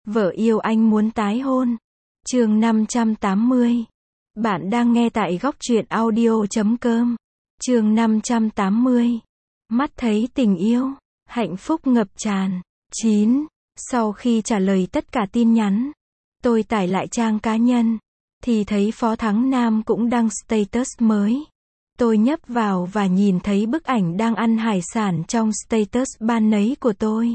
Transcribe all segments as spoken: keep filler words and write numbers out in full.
Vợ yêu anh muốn tái hôn. Chương năm trăm tám mươi. Bạn đang nghe tại góc truyện audio chấm com. Chương năm trăm tám mươi. Mắt thấy tình yêu, hạnh phúc ngập tràn. chín. Sau khi trả lời tất cả tin nhắn, tôi tải lại trang cá nhân, thì thấy Phó Thắng Nam cũng đăng status mới. Tôi nhấp vào và nhìn thấy bức ảnh đang ăn hải sản trong status ban nấy của tôi.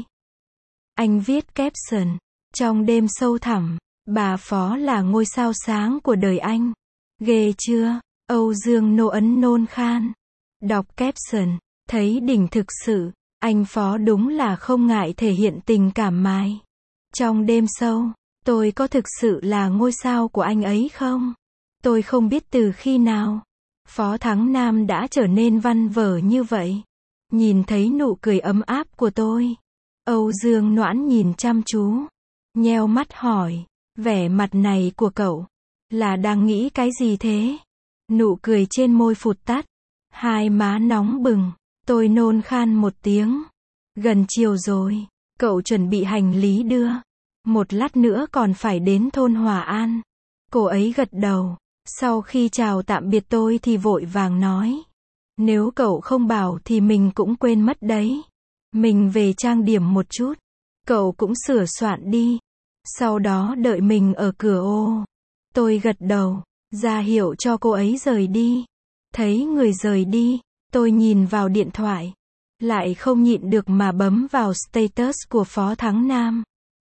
Anh viết caption: trong đêm sâu thẳm, bà Phó là ngôi sao sáng của đời anh. Ghê chưa? Âu Dương nô ấn nôn khan. Đọc caption, thấy đỉnh thực sự, anh Phó đúng là không ngại thể hiện tình cảm mài. Trong đêm sâu, tôi có thực sự là ngôi sao của anh ấy không? Tôi không biết từ khi nào Phó Thắng Nam đã trở nên văn vở như vậy. Nhìn thấy nụ cười ấm áp của tôi, Âu Dương Noãn nhìn chăm chú, nheo mắt hỏi, vẻ mặt này của cậu là đang nghĩ cái gì thế? Nụ cười trên môi phụt tắt, hai má nóng bừng, tôi nôn khan một tiếng. Gần chiều rồi, cậu chuẩn bị hành lý đưa. Một lát nữa còn phải đến thôn Hòa An. Cô ấy gật đầu. Sau khi chào tạm biệt tôi thì vội vàng nói, nếu cậu không bảo thì mình cũng quên mất đấy. Mình về trang điểm một chút. Cậu cũng sửa soạn đi. Sau đó đợi mình ở cửa ô. Tôi gật đầu, ra hiệu cho cô ấy rời đi. Thấy người rời đi, tôi nhìn vào điện thoại. Lại không nhịn được mà bấm vào status của Phó Thắng Nam.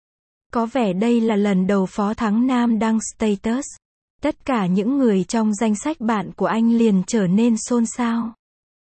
Có vẻ đây là lần đầu Phó Thắng Nam đăng status. Tất cả những người trong danh sách bạn của anh liền trở nên xôn xao.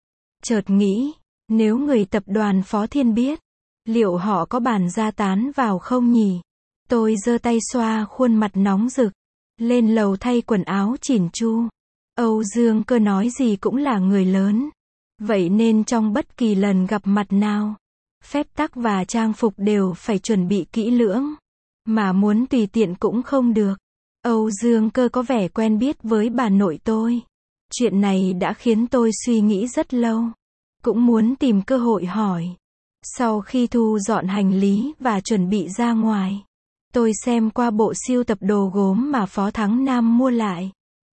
Chợt nghĩ, nếu người tập đoàn Phó Thiên biết, liệu họ có bàn ra tán vào không nhỉ? Tôi giơ tay xoa khuôn mặt nóng rực, lên lầu thay quần áo chỉn chu. Âu Dương Cơ nói gì cũng là người lớn. Vậy nên trong bất kỳ lần gặp mặt nào, phép tắc và trang phục đều phải chuẩn bị kỹ lưỡng. Mà muốn tùy tiện cũng không được. Âu Dương Cơ có vẻ quen biết với bà nội tôi. Chuyện này đã khiến tôi suy nghĩ rất lâu. Cũng muốn tìm cơ hội hỏi. Sau khi thu dọn hành lý và chuẩn bị ra ngoài, tôi xem qua bộ sưu tập đồ gốm mà Phó Thắng Nam mua lại.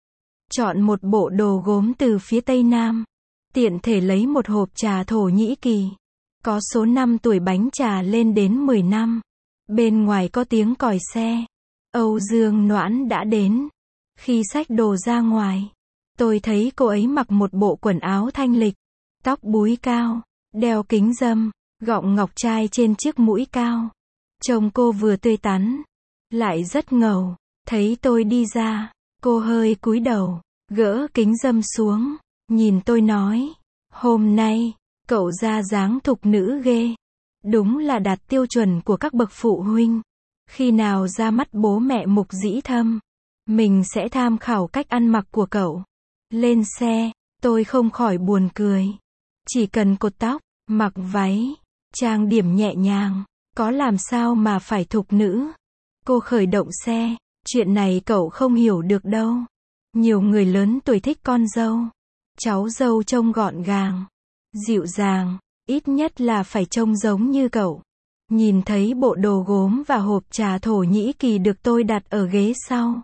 Chọn một bộ đồ gốm từ phía Tây Nam. Tiện thể lấy một hộp trà Thổ Nhĩ Kỳ. Có số năm tuổi bánh trà lên đến mười năm. Bên ngoài có tiếng còi xe. Âu Dương Noãn đã đến. Khi xách đồ ra ngoài, tôi thấy cô ấy mặc một bộ quần áo thanh lịch, tóc búi cao, đeo kính râm, gọng ngọc trai trên chiếc mũi cao. Trông cô vừa tươi tắn, lại rất ngầu. Thấy tôi đi ra, cô hơi cúi đầu, gỡ kính râm xuống, nhìn tôi nói, hôm nay, cậu ra dáng thục nữ ghê. Đúng là đạt tiêu chuẩn của các bậc phụ huynh. Khi nào ra mắt bố mẹ Mục Dĩ Thâm, mình sẽ tham khảo cách ăn mặc của cậu. Lên xe, tôi không khỏi buồn cười. Chỉ cần cột tóc, mặc váy, trang điểm nhẹ nhàng, có làm sao mà phải thục nữ. Cô khởi động xe, chuyện này cậu không hiểu được đâu. Nhiều người lớn tuổi thích con dâu. Cháu dâu trông gọn gàng, dịu dàng, ít nhất là phải trông giống như cậu. Nhìn thấy bộ đồ gốm và hộp trà Thổ Nhĩ Kỳ được tôi đặt ở ghế sau.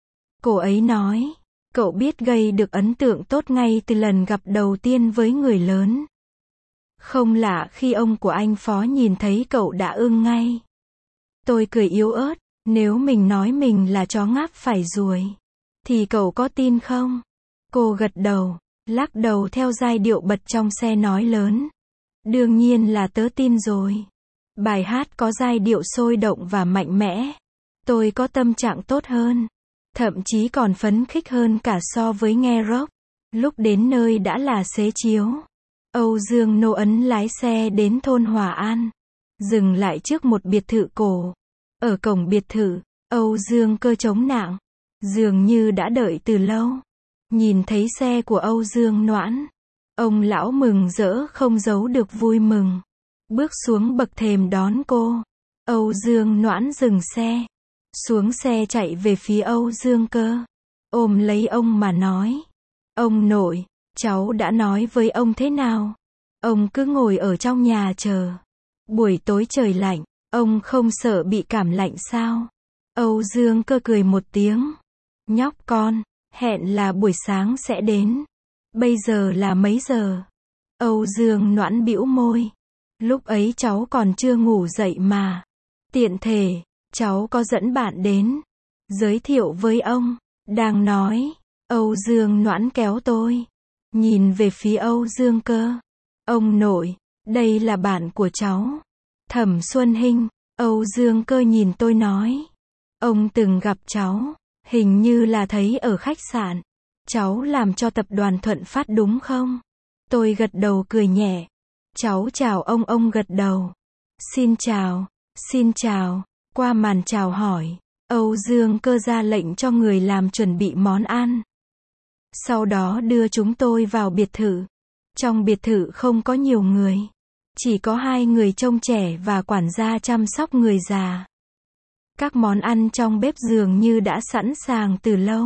Cô ấy nói, cậu biết gây được ấn tượng tốt ngay từ lần gặp đầu tiên với người lớn. Không lạ khi ông của anh Phó nhìn thấy cậu đã ưng ngay. Tôi cười yếu ớt, nếu mình nói mình là chó ngáp phải ruồi, thì cậu có tin không? Cô gật đầu, lắc đầu theo giai điệu bật trong xe nói lớn. Đương nhiên là tớ tin rồi. Bài hát có giai điệu sôi động và mạnh mẽ. Tôi có tâm trạng tốt hơn. Thậm chí còn phấn khích hơn cả so với nghe rock. Lúc đến nơi đã là xế chiếu. Âu Dương Nô Ấn lái xe đến thôn Hòa An. Dừng lại trước một biệt thự cổ. Ở cổng biệt thự, Âu Dương Cơ chống nạng. Dường như đã đợi từ lâu. Nhìn thấy xe của Âu Dương Noãn, ông lão mừng rỡ không giấu được vui mừng. Bước xuống bậc thềm đón cô. Âu Dương Noãn dừng xe. Xuống xe chạy về phía Âu Dương Cơ. Ôm lấy ông mà nói. Ông nội, cháu đã nói với ông thế nào? Ông cứ ngồi ở trong nhà chờ. Buổi tối trời lạnh, Ông không sợ bị cảm lạnh sao? Âu Dương Cơ cười một tiếng. Nhóc con, hẹn là buổi sáng sẽ đến. Bây giờ là mấy giờ? Âu Dương Noãn bĩu môi. Lúc ấy cháu còn chưa ngủ dậy mà. Tiện thể, cháu có dẫn bạn đến. Giới thiệu với ông. Đang nói, Âu Dương Noãn kéo tôi. Nhìn về phía Âu Dương Cơ. Ông nội, đây là bạn của cháu. Thẩm Xuân Hinh. Âu Dương Cơ nhìn tôi nói. Ông từng gặp cháu. Hình như là thấy ở khách sạn. Cháu làm cho tập đoàn Thuận Phát đúng không? Tôi gật đầu cười nhẹ. Cháu chào ông. Ông gật đầu. Xin chào, xin chào. Qua màn chào hỏi, Âu Dương Cơ ra lệnh cho người làm chuẩn bị món ăn. Sau đó đưa chúng tôi vào biệt thự. Trong biệt thự không có nhiều người. Chỉ có hai người trông trẻ và quản gia chăm sóc người già. Các món ăn trong bếp dường như đã sẵn sàng từ lâu.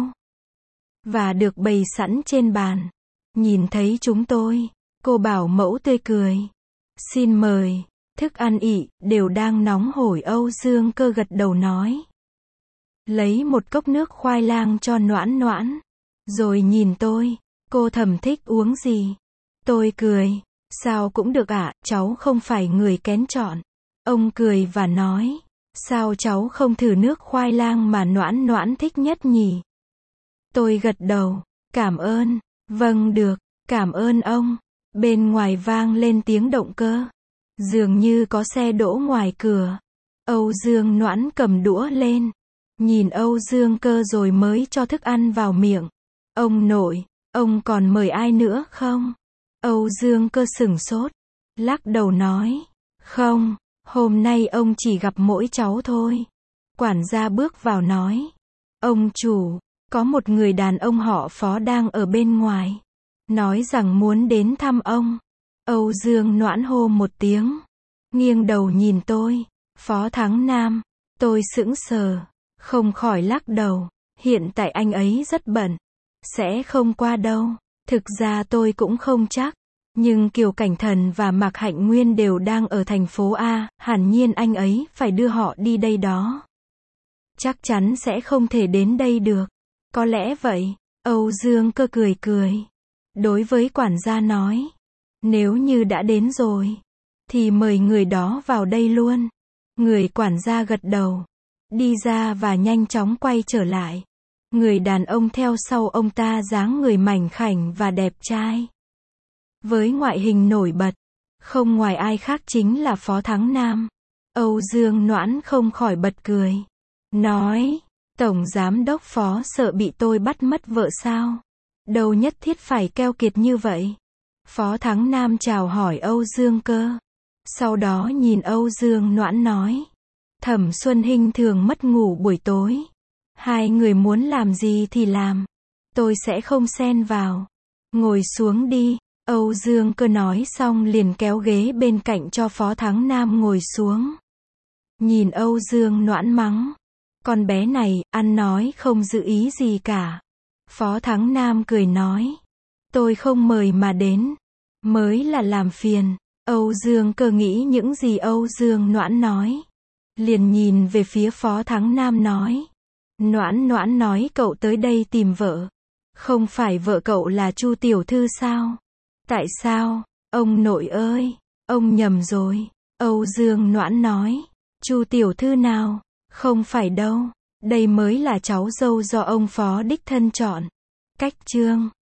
Và được bày sẵn trên bàn. Nhìn thấy chúng tôi, cô bảo mẫu tươi cười. Xin mời, thức ăn ị, đều đang nóng hổi. Âu Dương Cơ gật đầu nói. Lấy một cốc nước khoai lang cho Noãn Noãn. Rồi nhìn tôi, cô Thẩm thích uống gì? Tôi cười, sao cũng được ạ, cháu không phải người kén chọn. Ông cười và nói, sao cháu không thử nước khoai lang mà Noãn Noãn thích nhất nhỉ? Tôi gật đầu, cảm ơn, vâng được, cảm ơn ông. Bên ngoài vang lên tiếng động cơ. Dường như có xe đỗ ngoài cửa. Âu Dương Noãn cầm đũa lên. Nhìn Âu Dương Cơ rồi mới cho thức ăn vào miệng. Ông nội, ông còn mời ai nữa không? Âu Dương Cơ sửng sốt. Lắc đầu nói. Không, hôm nay ông chỉ gặp mỗi cháu thôi. Quản gia bước vào nói. Ông chủ, có một người đàn ông họ Phó đang ở bên ngoài. Nói rằng muốn đến thăm ông. Âu Dương Noãn hô một tiếng. Nghiêng đầu nhìn tôi. Phó Thắng Nam. Tôi sững sờ. Không khỏi lắc đầu. Hiện tại anh ấy rất bận. Sẽ không qua đâu. Thực ra tôi cũng không chắc. Nhưng Kiều Cảnh Thần và Mạc Hạnh Nguyên đều đang ở thành phố A. Hẳn nhiên anh ấy phải đưa họ đi đây đó. Chắc chắn sẽ không thể đến đây được. Có lẽ vậy. Âu Dương Cơ cười cười. Đối với quản gia nói. Nếu như đã đến rồi. Thì mời người đó vào đây luôn. Người quản gia gật đầu. Đi ra và nhanh chóng quay trở lại. Người đàn ông theo sau ông ta dáng người mảnh khảnh và đẹp trai. Với ngoại hình nổi bật. Không ngoài ai khác chính là Phó Thắng Nam. Âu Dương Noãn không khỏi bật cười. Nói. Tổng giám đốc Phó sợ bị tôi bắt mất vợ sao? Đâu nhất thiết phải keo kiệt như vậy. Phó Thắng Nam chào hỏi Âu Dương Cơ. Sau đó nhìn Âu Dương Noãn nói. Thẩm Xuân Hinh thường mất ngủ buổi tối. Hai người muốn làm gì thì làm. Tôi sẽ không xen vào. Ngồi xuống đi. Âu Dương Cơ nói xong liền kéo ghế bên cạnh cho Phó Thắng Nam ngồi xuống. Nhìn Âu Dương Noãn mắng. Con bé này, ăn nói không giữ ý gì cả. Phó Thắng Nam cười nói. Tôi không mời mà đến. Mới là làm phiền. Âu Dương Cơ nghĩ những gì Âu Dương Noãn nói. Liền nhìn về phía Phó Thắng Nam nói. Noãn Noãn nói cậu tới đây tìm vợ. Không phải vợ cậu là Chu tiểu thư sao? Tại sao? Ông nội ơi, ông nhầm rồi. Âu Dương Noãn nói. Chu tiểu thư nào? Không phải đâu. Đây mới là cháu dâu do ông Phó đích thân chọn. Cách chương